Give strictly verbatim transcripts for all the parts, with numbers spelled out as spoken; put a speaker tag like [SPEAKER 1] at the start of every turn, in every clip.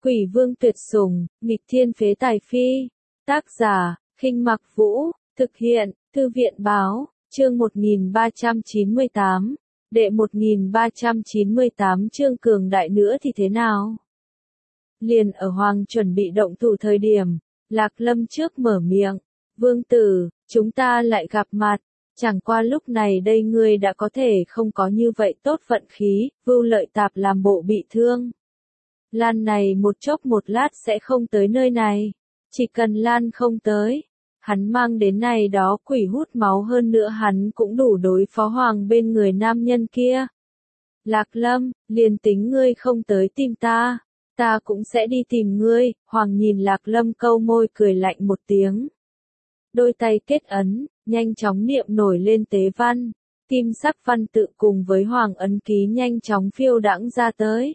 [SPEAKER 1] Quỷ vương tuyệt sủng, nghịch thiên phế tài phi. Tác giả, Khinh Mặc Vũ, thực hiện, Thư viện Báo, chương một nghìn ba trăm chín mươi tám, đệ một nghìn ba trăm chín mươi tám chương cường đại nữa thì thế nào? Liền ở Hoàng chuẩn bị động thủ thời điểm, Lạc Lâm trước mở miệng, vương tử, chúng ta lại gặp mặt, chẳng qua lúc này đây ngươi đã có thể không có như vậy tốt vận khí, Vưu Lợi Tạp làm bộ bị thương. Lan này một chốc một lát sẽ không tới nơi này, chỉ cần Lan không tới, hắn mang đến này đó quỷ hút máu hơn nữa hắn cũng đủ đối phó Hoàng bên người nam nhân kia. Lạc Lâm, liền tính ngươi không tới tìm ta, ta cũng sẽ đi tìm ngươi. Hoàng nhìn Lạc Lâm câu môi cười lạnh một tiếng. Đôi tay kết ấn, nhanh chóng niệm nổi lên tế văn, kim sắc văn tự cùng với Hoàng ấn ký nhanh chóng phiêu đãng ra tới.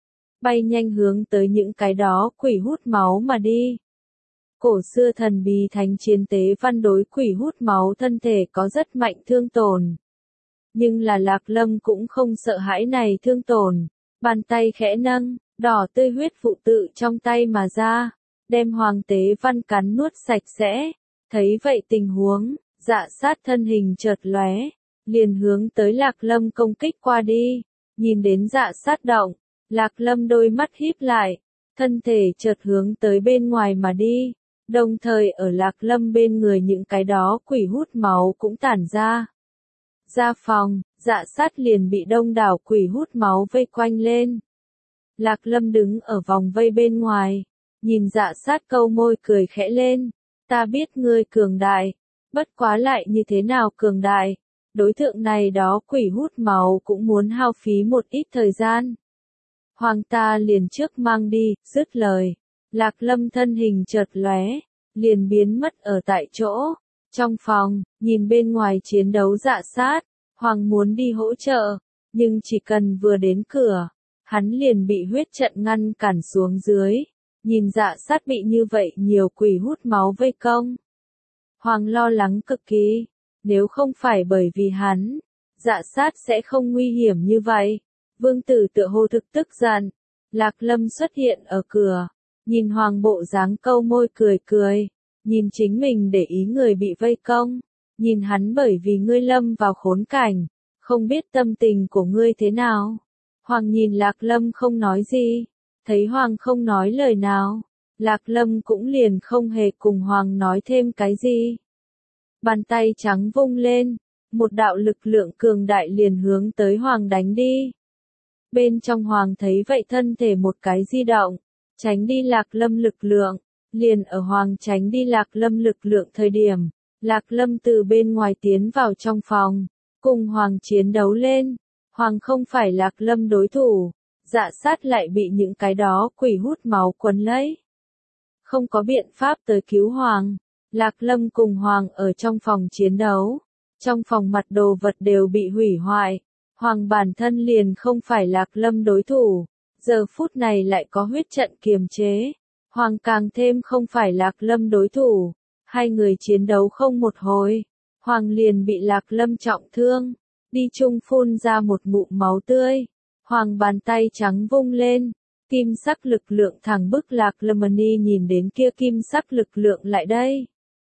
[SPEAKER 1] Bay nhanh hướng tới những cái đó quỷ hút máu mà đi. Cổ xưa thần bí thánh chiến tế văn đối quỷ hút máu thân thể có rất mạnh thương tổn. Nhưng là Lạc Lâm cũng không sợ hãi này thương tổn, bàn tay khẽ nâng, đỏ tươi huyết vụ tự trong tay mà ra, đem Hoàng tế văn cắn nuốt sạch sẽ. Thấy vậy tình huống, Dạ Sát thân hình chợt lóe, liền hướng tới Lạc Lâm công kích qua đi. Nhìn đến Dạ Sát động, Lạc Lâm đôi mắt híp lại, thân thể chợt hướng tới bên ngoài mà đi, đồng thời ở Lạc Lâm bên người những cái đó quỷ hút máu cũng tản ra. Ra phòng, Dạ Sát liền bị đông đảo quỷ hút máu vây quanh lên. Lạc Lâm đứng ở vòng vây bên ngoài, nhìn Dạ Sát câu môi cười khẽ lên, ta biết ngươi cường đại, bất quá lại như thế nào cường đại, đối tượng này đó quỷ hút máu cũng muốn hao phí một ít thời gian. Hoàng ta liền trước mang đi, dứt lời. Lạc Lâm thân hình chợt lóe, liền biến mất ở tại chỗ. Trong phòng, nhìn bên ngoài chiến đấu Dạ Sát, Hoàng muốn đi hỗ trợ, nhưng chỉ cần vừa đến cửa, hắn liền bị huyết trận ngăn cản xuống dưới. Nhìn Dạ Sát bị như vậy nhiều quỷ hút máu vây công. Hoàng lo lắng cực kỳ, nếu không phải bởi vì hắn, Dạ Sát sẽ không nguy hiểm như vậy. Vương tử tựa hồ thực tức giận, Lạc Lâm xuất hiện ở cửa, nhìn Hoàng bộ dáng câu môi cười cười, nhìn chính mình để ý người bị vây công, nhìn hắn bởi vì ngươi lâm vào khốn cảnh, không biết tâm tình của ngươi thế nào. Hoàng nhìn Lạc Lâm không nói gì, thấy Hoàng không nói lời nào, Lạc Lâm cũng liền không hề cùng Hoàng nói thêm cái gì. Bàn tay trắng vung lên, một đạo lực lượng cường đại liền hướng tới Hoàng đánh đi. Bên trong Hoàng thấy vậy thân thể một cái di động, tránh đi Lạc Lâm lực lượng, liền ở Hoàng tránh đi Lạc Lâm lực lượng thời điểm, Lạc Lâm từ bên ngoài tiến vào trong phòng, cùng Hoàng chiến đấu lên. Hoàng không phải Lạc Lâm đối thủ, Dạ Sát lại bị những cái đó quỷ hút máu quấn lấy. Không có biện pháp tới cứu Hoàng, Lạc Lâm cùng Hoàng ở trong phòng chiến đấu, trong phòng mặt đồ vật đều bị hủy hoại. Hoàng bản thân liền không phải Lạc Lâm đối thủ, giờ phút này lại có huyết trận kiềm chế. Hoàng càng thêm không phải Lạc Lâm đối thủ, hai người chiến đấu không một hồi, Hoàng liền bị Lạc Lâm trọng thương, đi chung phun ra một ngụm máu tươi. Hoàng bàn tay trắng vung lên, kim sắc lực lượng thẳng bức Lạc Lâm đi nhìn đến kia kim sắc lực lượng lại đây.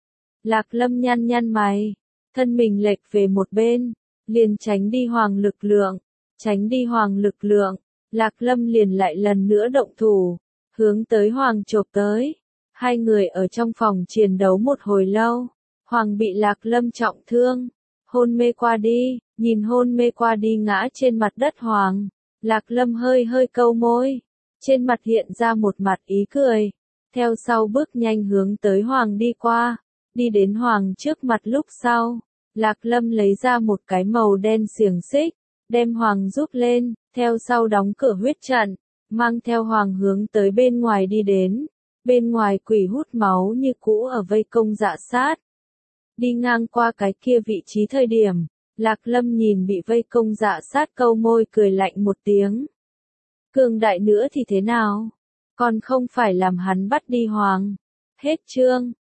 [SPEAKER 1] Lạc Lâm nhăn nhăn mày, thân mình lệch về một bên, liền tránh đi Hoàng lực lượng, tránh đi Hoàng lực lượng, Lạc Lâm liền lại lần nữa động thủ, hướng tới Hoàng chộp tới. Hai người ở trong phòng chiến đấu một hồi lâu, Hoàng bị Lạc Lâm trọng thương, hôn mê qua đi, nhìn hôn mê qua đi ngã trên mặt đất Hoàng, Lạc Lâm hơi hơi câu môi, trên mặt hiện ra một mặt ý cười, theo sau bước nhanh hướng tới Hoàng đi qua, đi đến Hoàng trước mặt lúc sau. Lạc Lâm lấy ra một cái màu đen xiềng xích, đem Hoàng giúp lên, theo sau đóng cửa huyết trận, mang theo Hoàng hướng tới bên ngoài đi đến. Bên ngoài quỷ hút máu như cũ ở vây công Dạ Sát. Đi ngang qua cái kia vị trí thời điểm, Lạc Lâm nhìn bị vây công Dạ Sát câu môi cười lạnh một tiếng. Cường đại nữa thì thế nào? Còn không phải làm hắn bắt đi Hoàng. Hết chương.